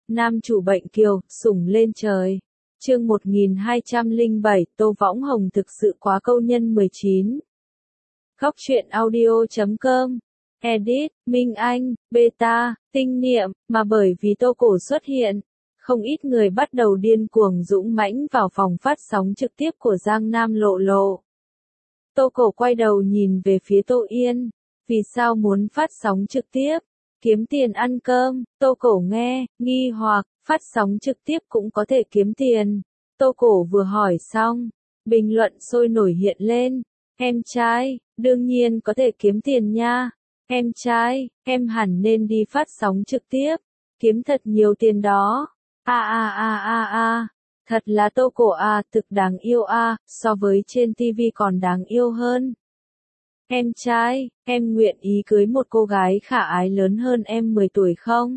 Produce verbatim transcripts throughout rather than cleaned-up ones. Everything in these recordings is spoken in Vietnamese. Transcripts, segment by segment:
Nam chủ bệnh kiều, sủng lên trời. Chương một nghìn hai trăm lẻ bảy, Tô Võng Hồng thực sự quá câu nhân mười chín. Góc truyện audio chấm com. Edit, Minh Anh, Beta, Tinh Niệm, mà bởi vì Tô Cổ xuất hiện, không ít người bắt đầu điên cuồng dũng mãnh vào phòng phát sóng trực tiếp của Giang Nam Lộ Lộ. Tô Cổ quay đầu nhìn về phía Tô Yên, vì sao muốn phát sóng trực tiếp? Kiếm tiền ăn cơm. Tô Cổ nghe, nghi hoặc, phát sóng trực tiếp cũng có thể kiếm tiền. Tô Cổ vừa hỏi xong, bình luận sôi nổi hiện lên. Em trai, đương nhiên có thể kiếm tiền nha. Em trai, em hẳn nên đi phát sóng trực tiếp, kiếm thật nhiều tiền đó. A a a a a, thật là Tô Cổ à, thực đáng yêu a, à, so với trên ti vi còn đáng yêu hơn. Em trai, em nguyện ý cưới một cô gái khả ái lớn hơn em mười tuổi không?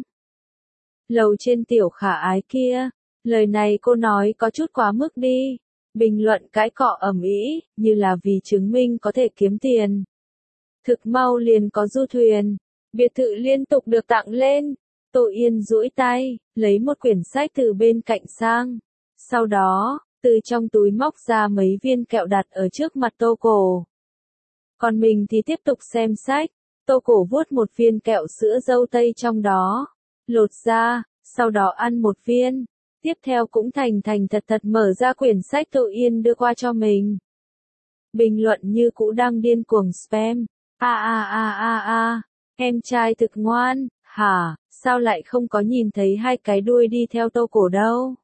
Lầu trên tiểu khả ái kia, lời này cô nói có chút quá mức đi. Bình luận cãi cọ ầm ĩ, như là vì chứng minh có thể kiếm tiền. Thực mau liền có du thuyền, biệt thự liên tục được tặng lên. Tô Yên duỗi tay, lấy một quyển sách từ bên cạnh sang. Sau đó, từ trong túi móc ra mấy viên kẹo đặt ở trước mặt Tô Cổ. Còn mình thì tiếp tục xem sách. Tô Cổ vuốt một viên kẹo sữa dâu tây trong đó, lột ra, sau đó ăn một viên. Tiếp theo cũng thành thành thật thật mở ra quyển sách Tô Yên đưa qua cho mình. Bình luận như cũ đang điên cuồng spam. A a a a a, em trai thực ngoan, hả, sao lại không có nhìn thấy hai cái đuôi đi theo Tô Cổ đâu?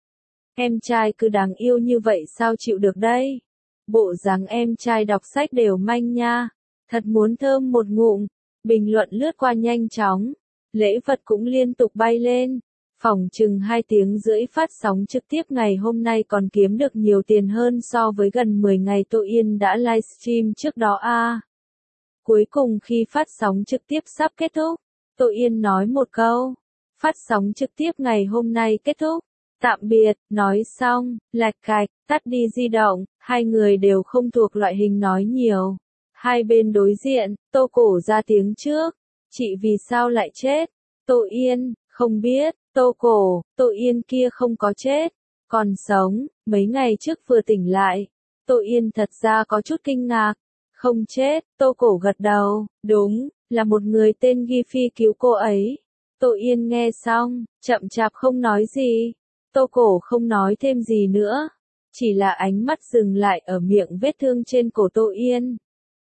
Em trai cứ đáng yêu như vậy sao chịu được đây? Bộ dáng em trai đọc sách đều manh nha, thật muốn thơm một ngụm. Bình luận lướt qua nhanh chóng, lễ vật cũng liên tục bay lên. Phỏng chừng hai tiếng rưỡi phát sóng trực tiếp ngày hôm nay còn kiếm được nhiều tiền hơn so với gần mười ngày Tô Yên đã livestream trước đó a. À. Cuối cùng khi phát sóng trực tiếp sắp kết thúc, Tô Yên nói một câu, phát sóng trực tiếp ngày hôm nay kết thúc, tạm biệt, nói xong, lạch cạch, tắt đi di động, hai người đều không thuộc loại hình nói nhiều. Hai bên đối diện, Tô Cổ ra tiếng trước, chị vì sao lại chết? Tô Yên, không biết. Tô Cổ, Tô Yên kia không có chết, còn sống, mấy ngày trước vừa tỉnh lại. Tô Yên thật ra có chút kinh ngạc. Không chết, Tô Cổ gật đầu, đúng, là một người tên Ghi Phi cứu cô ấy. Tô Yên nghe xong, chậm chạp không nói gì. Tô Cổ không nói thêm gì nữa, chỉ là ánh mắt dừng lại ở miệng vết thương trên cổ Tô Yên.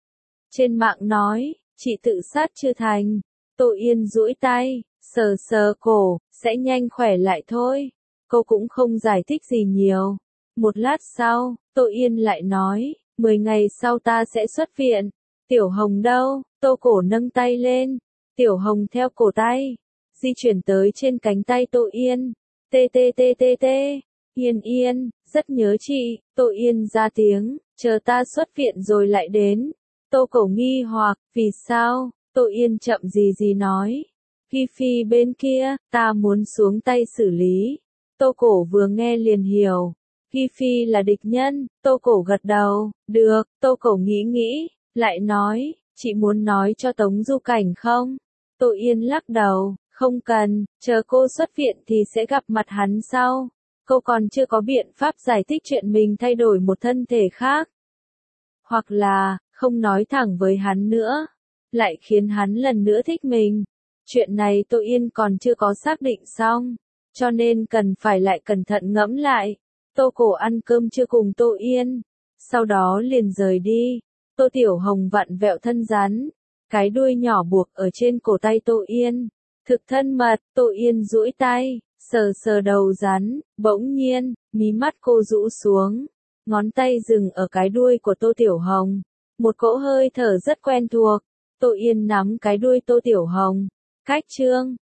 Trên mạng nói, chị tự sát chưa thành. Tô Yên duỗi tay, sờ sờ cổ, sẽ nhanh khỏe lại thôi. Cô cũng không giải thích gì nhiều. Một lát sau, Tô Yên lại nói, mười ngày sau ta sẽ xuất viện. Tiểu Hồng đâu? Tô Cổ nâng tay lên. Tiểu Hồng theo cổ tay, di chuyển tới trên cánh tay Tô Yên. Tê tê tê tê tê. Yên Yên, rất nhớ chị. Tô Yên ra tiếng, chờ ta xuất viện rồi lại đến. Tô Cổ nghi hoặc, vì sao? Tô Yên chậm gì gì nói. Ghi Phi bên kia, ta muốn xuống tay xử lý. Tô Cổ vừa nghe liền hiểu. Ghi Phi là địch nhân. Tô Cổ gật đầu, được. Tô Cổ nghĩ nghĩ, lại nói, chị muốn nói cho Tống Du Cảnh không? Tô Yên lắc đầu, không cần, chờ cô xuất viện thì sẽ gặp mặt hắn sau. Cô còn chưa có biện pháp giải thích chuyện mình thay đổi một thân thể khác. Hoặc là, không nói thẳng với hắn nữa, lại khiến hắn lần nữa thích mình. Chuyện này Tô Yên còn chưa có xác định xong, cho nên cần phải lại cẩn thận ngẫm lại. Tô Cổ ăn cơm trưa cùng Tô Yên, sau đó liền rời đi. Tô Tiểu Hồng vặn vẹo thân rắn, cái đuôi nhỏ buộc ở trên cổ tay Tô Yên. Thực thân mật, Tô Yên duỗi tay, sờ sờ đầu rắn, bỗng nhiên, mí mắt cô rũ xuống. Ngón tay dừng ở cái đuôi của Tô Tiểu Hồng. Một cỗ hơi thở rất quen thuộc. Tô Yên nắm cái đuôi Tô Tiểu Hồng. Cách chương,